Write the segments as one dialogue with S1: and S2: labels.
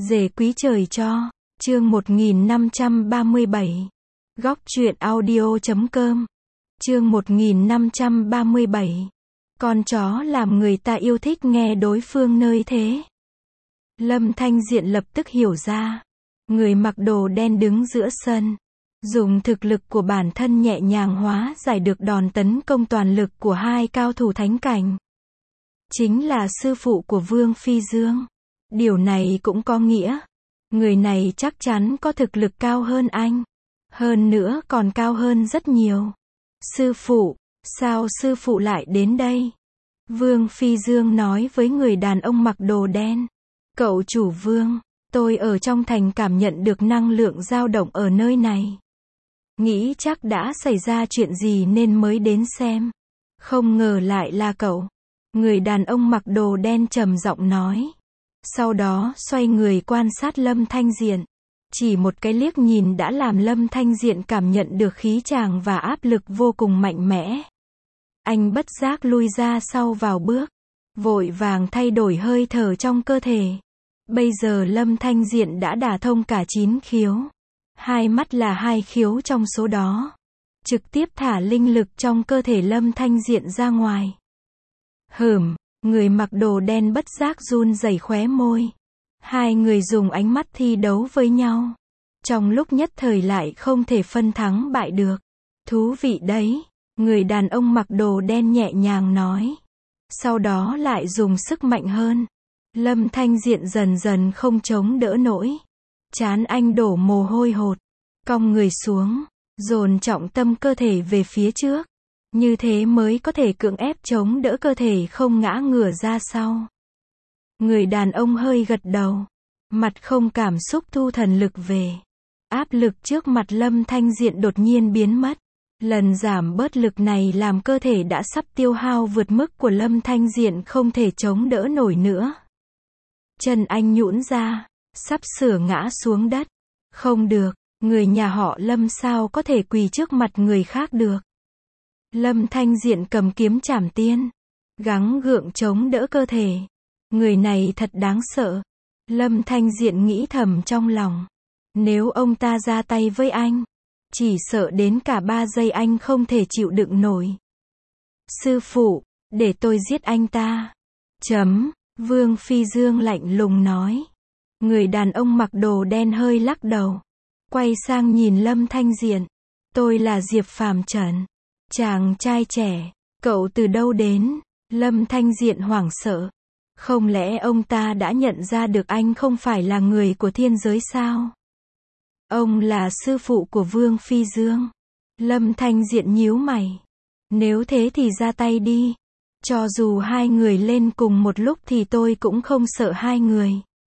S1: Dể quý trời cho. Chương 1537. Góc truyện audio.com. Chương 1537. Con chó làm người ta yêu thích nghe đối phương nơi thế. Lâm Thanh Diện lập tức hiểu ra. Người mặc đồ đen đứng giữa sân, dùng thực lực của bản thân nhẹ nhàng hóa giải được đòn tấn công toàn lực của hai cao thủ thánh cảnh. Chính là sư phụ của Vương Phi Dương. Điều này cũng có nghĩa, người này chắc chắn có thực lực cao hơn anh. Hơn nữa còn cao hơn rất nhiều. Sư phụ, sao sư phụ lại đến đây? Vương Phi Dương nói với người đàn ông mặc đồ đen. Cậu chủ Vương, tôi ở trong thành cảm nhận được năng lượng dao động ở nơi này. Nghĩ chắc đã xảy ra chuyện gì nên mới đến xem. Không ngờ lại là cậu. Người đàn ông mặc đồ đen trầm giọng nói. Sau đó xoay người quan sát Lâm Thanh Diện. Chỉ một cái liếc nhìn đã làm Lâm Thanh Diện cảm nhận được khí tràng và áp lực vô cùng mạnh mẽ. Anh bất giác lui ra sau vào bước, vội vàng thay đổi hơi thở trong cơ thể. Bây giờ Lâm Thanh Diện đã đả thông cả 9 khiếu. Hai mắt là 2 khiếu trong số đó. Trực tiếp thả linh lực trong cơ thể Lâm Thanh Diện ra ngoài. Người mặc đồ đen bất giác run rẩy khóe môi. Hai người dùng ánh mắt thi đấu với nhau. Trong lúc nhất thời lại không thể phân thắng bại được. Thú vị đấy, người đàn ông mặc đồ đen nhẹ nhàng nói. Sau đó lại dùng sức mạnh hơn. Lâm Thanh Diện dần dần không chống đỡ nổi. Trán anh đổ mồ hôi hột. Cong người xuống, dồn trọng tâm cơ thể về phía trước. Như thế mới có thể cưỡng ép chống đỡ cơ thể không ngã ngửa ra sau. Người đàn ông hơi gật đầu. Mặt không cảm xúc thu thần lực về. Áp lực trước mặt Lâm Thanh Diện đột nhiên biến mất. Lần giảm bớt lực này làm cơ thể đã sắp tiêu hao vượt mức của Lâm Thanh Diện không thể chống đỡ nổi nữa. Chân anh nhũn ra, sắp sửa ngã xuống đất. Không được, người nhà họ Lâm sao có thể quỳ trước mặt người khác được. Lâm Thanh Diện cầm kiếm trảm tiên, gắng gượng chống đỡ cơ thể. Người này thật đáng sợ. Lâm Thanh Diện nghĩ thầm trong lòng. Nếu ông ta ra tay với anh, chỉ sợ đến cả 3 giây anh không thể chịu đựng nổi. Sư phụ, để tôi giết anh ta. Vương Phi Dương lạnh lùng nói. Người đàn ông mặc đồ đen hơi lắc đầu. Quay sang nhìn Lâm Thanh Diện. Tôi là Diệp Phàm Trần. Chàng trai trẻ, cậu từ đâu đến? Lâm Thanh Diện hoảng sợ. Không lẽ ông ta đã nhận ra được anh không phải là người của thiên giới sao? Ông là sư phụ của Vương Phi Dương. Lâm Thanh Diện nhíu mày. Nếu thế thì ra tay đi. Cho dù hai người lên cùng một lúc thì tôi cũng không sợ hai người.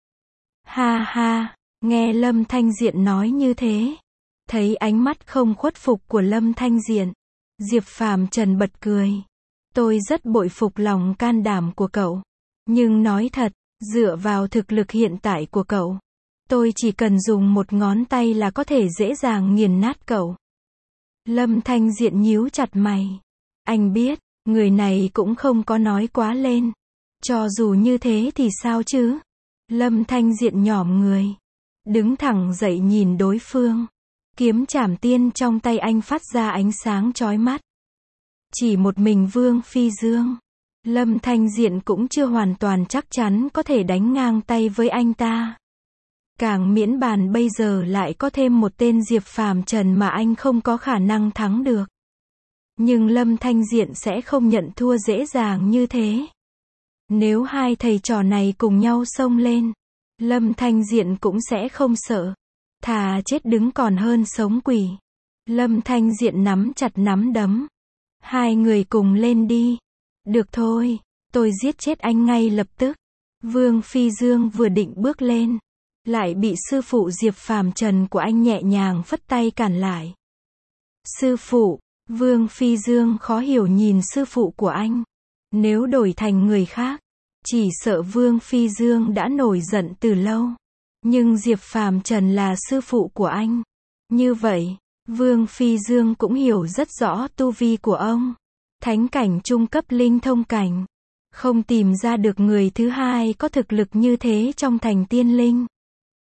S1: Ha ha, nghe Lâm Thanh Diện nói như thế. Thấy ánh mắt không khuất phục của Lâm Thanh Diện. Diệp Phàm Trần bật cười. Tôi rất bội phục lòng can đảm của cậu. Nhưng nói thật, dựa vào thực lực hiện tại của cậu, tôi chỉ cần dùng một ngón tay là có thể dễ dàng nghiền nát cậu. Lâm Thanh Diện nhíu chặt mày. Anh biết, người này cũng không có nói quá lên. Cho dù như thế thì sao chứ? Lâm Thanh Diện nhỏm người. Đứng thẳng dậy nhìn đối phương. Kiếm trảm tiên trong tay anh phát ra ánh sáng chói mắt. Chỉ một mình Vương Phi Dương. Lâm Thanh Diện cũng chưa hoàn toàn chắc chắn có thể đánh ngang tay với anh ta. Càng miễn bàn bây giờ lại có thêm một tên Diệp Phàm Trần mà anh không có khả năng thắng được. Nhưng Lâm Thanh Diện sẽ không nhận thua dễ dàng như thế. Nếu hai thầy trò này cùng nhau xông lên, Lâm Thanh Diện cũng sẽ không sợ. Thà chết đứng còn hơn sống quỷ. Lâm Thanh Diện nắm chặt nắm đấm. Hai người cùng lên đi. Được thôi, tôi giết chết anh ngay lập tức. Vương Phi Dương vừa định bước lên, lại bị sư phụ Diệp Phàm Trần của anh nhẹ nhàng phất tay cản lại. Sư phụ, Vương Phi Dương khó hiểu nhìn sư phụ của anh. Nếu đổi thành người khác, chỉ sợ Vương Phi Dương đã nổi giận từ lâu. Nhưng Diệp Phàm Trần là sư phụ của anh. Như vậy, Vương Phi Dương cũng hiểu rất rõ tu vi của ông. Thánh cảnh trung cấp linh thông cảnh. Không tìm ra được người thứ hai có thực lực như thế trong thành tiên linh.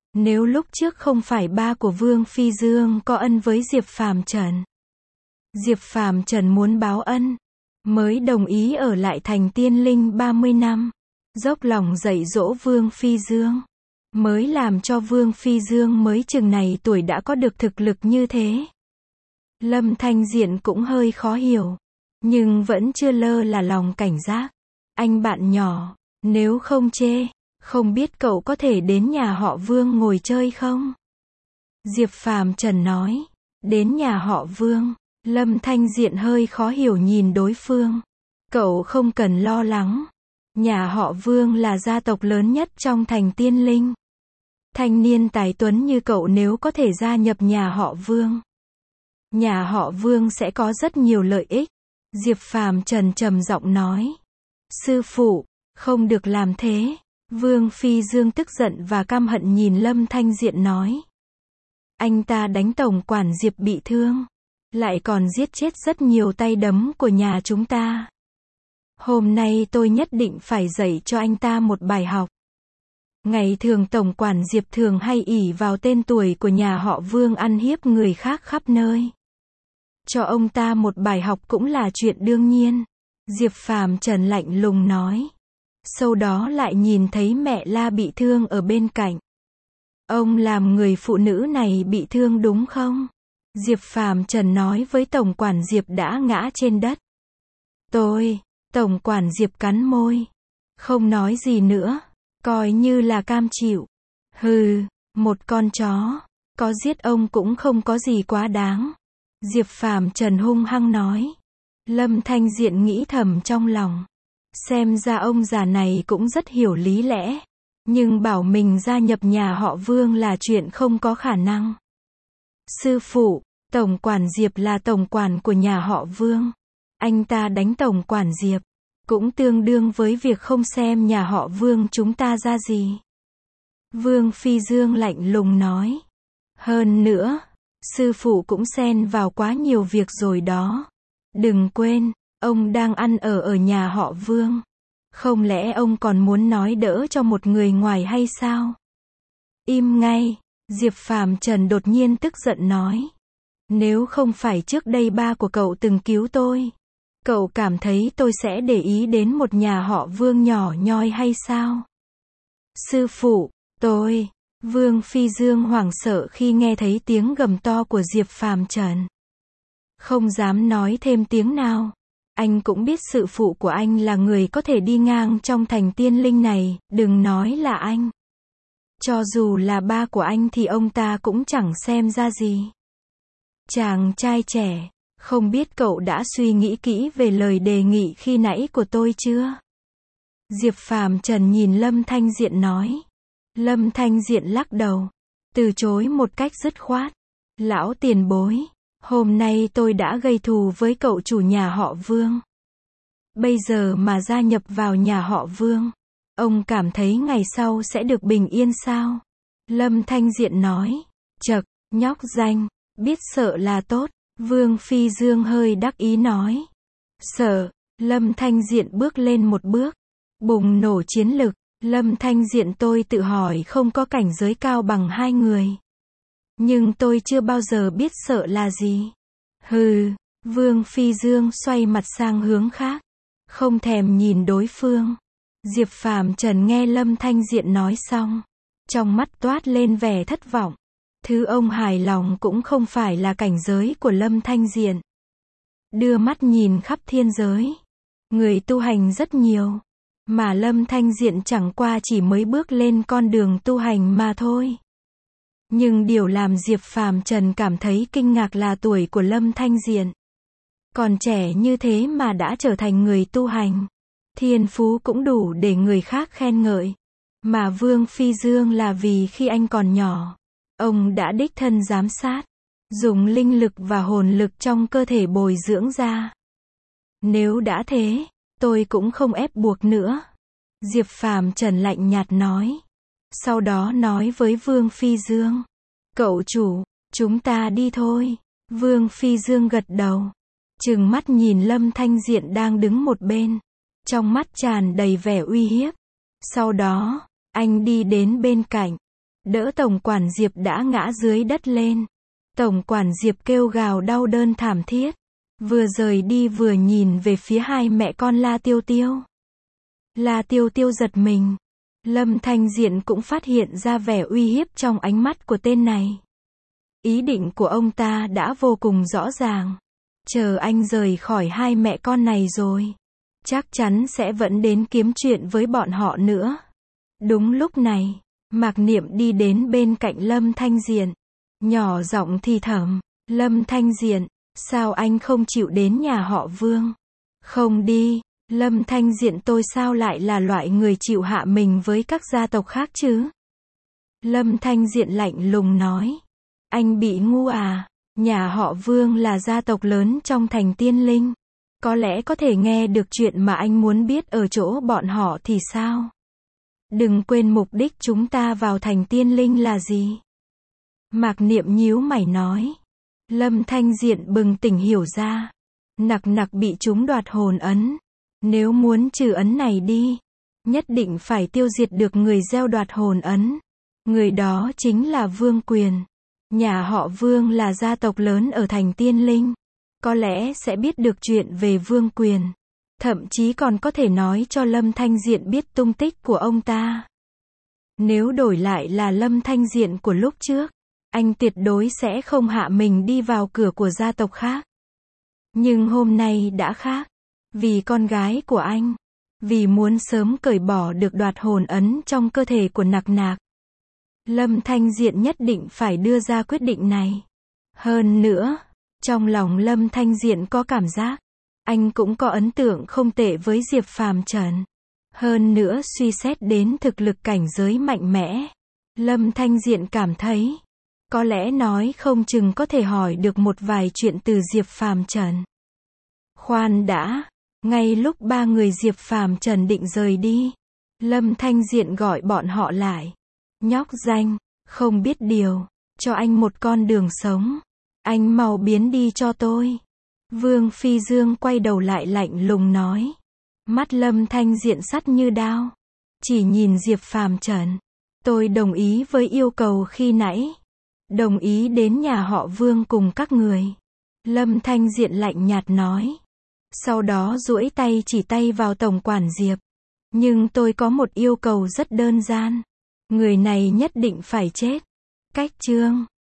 S1: Nếu lúc trước không phải ba của Vương Phi Dương có ân với Diệp Phàm Trần. Diệp Phàm Trần muốn báo ân, mới đồng ý ở lại thành Tiên Linh 30 năm. Dốc lòng dạy dỗ Vương Phi Dương. Mới làm cho Vương Phi Dương mới chừng này tuổi đã có được thực lực như thế. Lâm Thanh Diện cũng hơi khó hiểu. Nhưng vẫn chưa lơ là lòng cảnh giác. Anh bạn nhỏ, nếu không chê, không biết cậu có thể đến nhà họ Vương ngồi chơi không? Diệp Phàm Trần nói. Đến nhà họ Vương. Lâm Thanh Diện hơi khó hiểu nhìn đối phương. Cậu không cần lo lắng. Nhà họ Vương là gia tộc lớn nhất trong thành Tiên Linh. Thanh niên tài tuấn như cậu nếu có thể gia nhập nhà họ Vương. Nhà họ Vương sẽ có rất nhiều lợi ích. Diệp Phàm Trần trầm giọng nói. Sư phụ, không được làm thế. Vương Phi Dương tức giận và căm hận nhìn Lâm Thanh Diện nói. Anh ta đánh tổng quản Diệp bị thương. Lại còn giết chết rất nhiều tay đấm của nhà chúng ta. Hôm nay tôi nhất định phải dạy cho anh ta một bài học. Ngày thường tổng quản Diệp thường hay ỷ vào tên tuổi của nhà họ Vương ăn hiếp người khác khắp nơi. Cho ông ta một bài học cũng là chuyện đương nhiên. Diệp Phàm Trần lạnh lùng nói. Sau đó lại nhìn thấy mẹ La bị thương ở bên cạnh. Ông làm người phụ nữ này bị thương đúng không? Diệp Phàm Trần nói với tổng quản Diệp đã ngã trên đất. Tổng quản Diệp cắn môi. Không nói gì nữa. Coi như là cam chịu. Hừ, một con chó. Có giết ông cũng không có gì quá đáng. Diệp Phàm Trần hung hăng nói. Lâm Thanh Diện nghĩ thầm trong lòng. Xem ra ông già này cũng rất hiểu lý lẽ. Nhưng bảo mình gia nhập nhà họ Vương là chuyện không có khả năng. Sư phụ, tổng quản Diệp là tổng quản của nhà họ Vương. Anh ta đánh tổng quản Diệp. Cũng tương đương với việc không xem nhà họ Vương chúng ta ra gì. Vương Phi Dương lạnh lùng nói. Hơn nữa, sư phụ cũng xen vào quá nhiều việc rồi đó. Đừng quên, ông đang ăn ở nhà họ Vương. Không lẽ ông còn muốn nói đỡ cho một người ngoài hay sao? Im ngay, Diệp Phàm Trần đột nhiên tức giận nói. Nếu không phải trước đây ba của cậu từng cứu tôi, cậu cảm thấy tôi sẽ để ý đến một nhà họ Vương nhỏ nhoi hay sao? Sư phụ, Vương Phi Dương hoảng sợ khi nghe thấy tiếng gầm to của Diệp Phàm Trần. Không dám nói thêm tiếng nào. Anh cũng biết sư phụ của anh là người có thể đi ngang trong thành Tiên Linh này, đừng nói là anh. Cho dù là ba của anh thì ông ta cũng chẳng xem ra gì. Chàng trai trẻ, không biết cậu đã suy nghĩ kỹ về lời đề nghị khi nãy của tôi chưa? Diệp Phàm Trần nhìn Lâm Thanh Diện nói. Lâm Thanh Diện lắc đầu, từ chối một cách dứt khoát. Lão tiền bối, hôm nay tôi đã gây thù với cậu chủ nhà họ Vương. Bây giờ mà gia nhập vào nhà họ Vương, ông cảm thấy ngày sau sẽ được bình yên sao? Lâm Thanh Diện nói. Chậc, nhóc danh, biết sợ là tốt. Vương Phi Dương hơi đắc ý nói. Sợ. Lâm Thanh Diện bước lên một bước. Bùng nổ chiến lực. Lâm Thanh Diện tôi tự hỏi không có cảnh giới cao bằng hai người. Nhưng tôi chưa bao giờ biết sợ là gì. Hừ. Vương Phi Dương xoay mặt sang hướng khác. Không thèm nhìn đối phương. Diệp Phàm Trần nghe Lâm Thanh Diện nói xong. Trong mắt toát lên vẻ thất vọng. Thứ ông hài lòng cũng không phải là cảnh giới của Lâm Thanh Diện. Đưa mắt nhìn khắp thiên giới. Người tu hành rất nhiều. Mà Lâm Thanh Diện chẳng qua chỉ mới bước lên con đường tu hành mà thôi. Nhưng điều làm Diệp Phàm Trần cảm thấy kinh ngạc là tuổi của Lâm Thanh Diện. Còn trẻ như thế mà đã trở thành người tu hành. Thiên phú cũng đủ để người khác khen ngợi. Mà Vương Phi Dương là vì khi anh còn nhỏ, ông đã đích thân giám sát, dùng linh lực và hồn lực trong cơ thể bồi dưỡng ra. Nếu đã thế, tôi cũng không ép buộc nữa. Diệp Phàm Trần lạnh nhạt nói. Sau đó nói với Vương Phi Dương. Cậu chủ, chúng ta đi thôi. Vương Phi Dương gật đầu. Trừng mắt nhìn Lâm Thanh Diện đang đứng một bên. Trong mắt tràn đầy vẻ uy hiếp. Sau đó, anh đi đến bên cạnh. đỡ Tổng quản Diệp đã ngã dưới đất lên. Tổng quản Diệp kêu gào đau đớn thảm thiết. Vừa rời đi vừa nhìn về phía hai mẹ con La Tiêu Tiêu. La Tiêu Tiêu giật mình. Lâm Thanh Diện cũng phát hiện ra vẻ uy hiếp trong ánh mắt của tên này. Ý định của ông ta đã vô cùng rõ ràng. Chờ anh rời khỏi hai mẹ con này rồi, chắc chắn sẽ vẫn đến kiếm chuyện với bọn họ nữa. Đúng lúc này, Mạc Niệm đi đến bên cạnh Lâm Thanh Diện. Nhỏ giọng thì thầm, Lâm Thanh Diện, sao anh không chịu đến nhà họ Vương? Không đi, Lâm Thanh Diện tôi sao lại là loại người chịu hạ mình với các gia tộc khác chứ? Lâm Thanh Diện lạnh lùng nói, anh bị ngu à? Nhà họ Vương là gia tộc lớn trong thành Tiên Linh. Có lẽ có thể nghe được chuyện mà anh muốn biết ở chỗ bọn họ thì sao? Đừng quên mục đích chúng ta vào thành Tiên Linh là gì? Mạc Niệm nhíu mày nói. Lâm Thanh Diện bừng tỉnh hiểu ra. Nặc nặc bị chúng đoạt hồn ấn. Nếu muốn trừ ấn này đi, nhất định phải tiêu diệt được người gieo đoạt hồn ấn. Người đó chính là Vương Quyền. Nhà họ Vương là gia tộc lớn ở thành Tiên Linh. Có lẽ sẽ biết được chuyện về Vương Quyền. Thậm chí còn có thể nói cho Lâm Thanh Diện biết tung tích của ông ta. Nếu đổi lại là Lâm Thanh Diện của lúc trước, anh tuyệt đối sẽ không hạ mình đi vào cửa của gia tộc khác. Nhưng hôm nay đã khác. Vì con gái của anh. Vì muốn sớm cởi bỏ được đoạt hồn ấn trong cơ thể của Nặc Nặc. Lâm Thanh Diện nhất định phải đưa ra quyết định này. Hơn nữa, trong lòng Lâm Thanh Diện có cảm giác, anh cũng có ấn tượng không tệ với Diệp Phàm Trần. Hơn nữa suy xét đến thực lực cảnh giới mạnh mẽ, Lâm Thanh Diện cảm thấy, có lẽ nói không chừng có thể hỏi được một vài chuyện từ Diệp Phàm Trần. Khoan đã, ngay lúc ba người Diệp Phàm Trần định rời đi, Lâm Thanh Diện gọi bọn họ lại. Nhóc danh, không biết điều, cho anh một con đường sống. Anh mau biến đi cho tôi. Vương Phi Dương quay đầu lại lạnh lùng nói. Mắt Lâm Thanh Diện sắt như đao. Chỉ nhìn Diệp Phàm Trần. Tôi đồng ý với yêu cầu khi nãy. Đồng ý đến nhà họ Vương cùng các người. Lâm Thanh Diện lạnh nhạt nói. Sau đó duỗi tay chỉ tay vào Tổng quản Diệp. Nhưng tôi có một yêu cầu rất đơn giản. Người này nhất định phải chết. Cách chương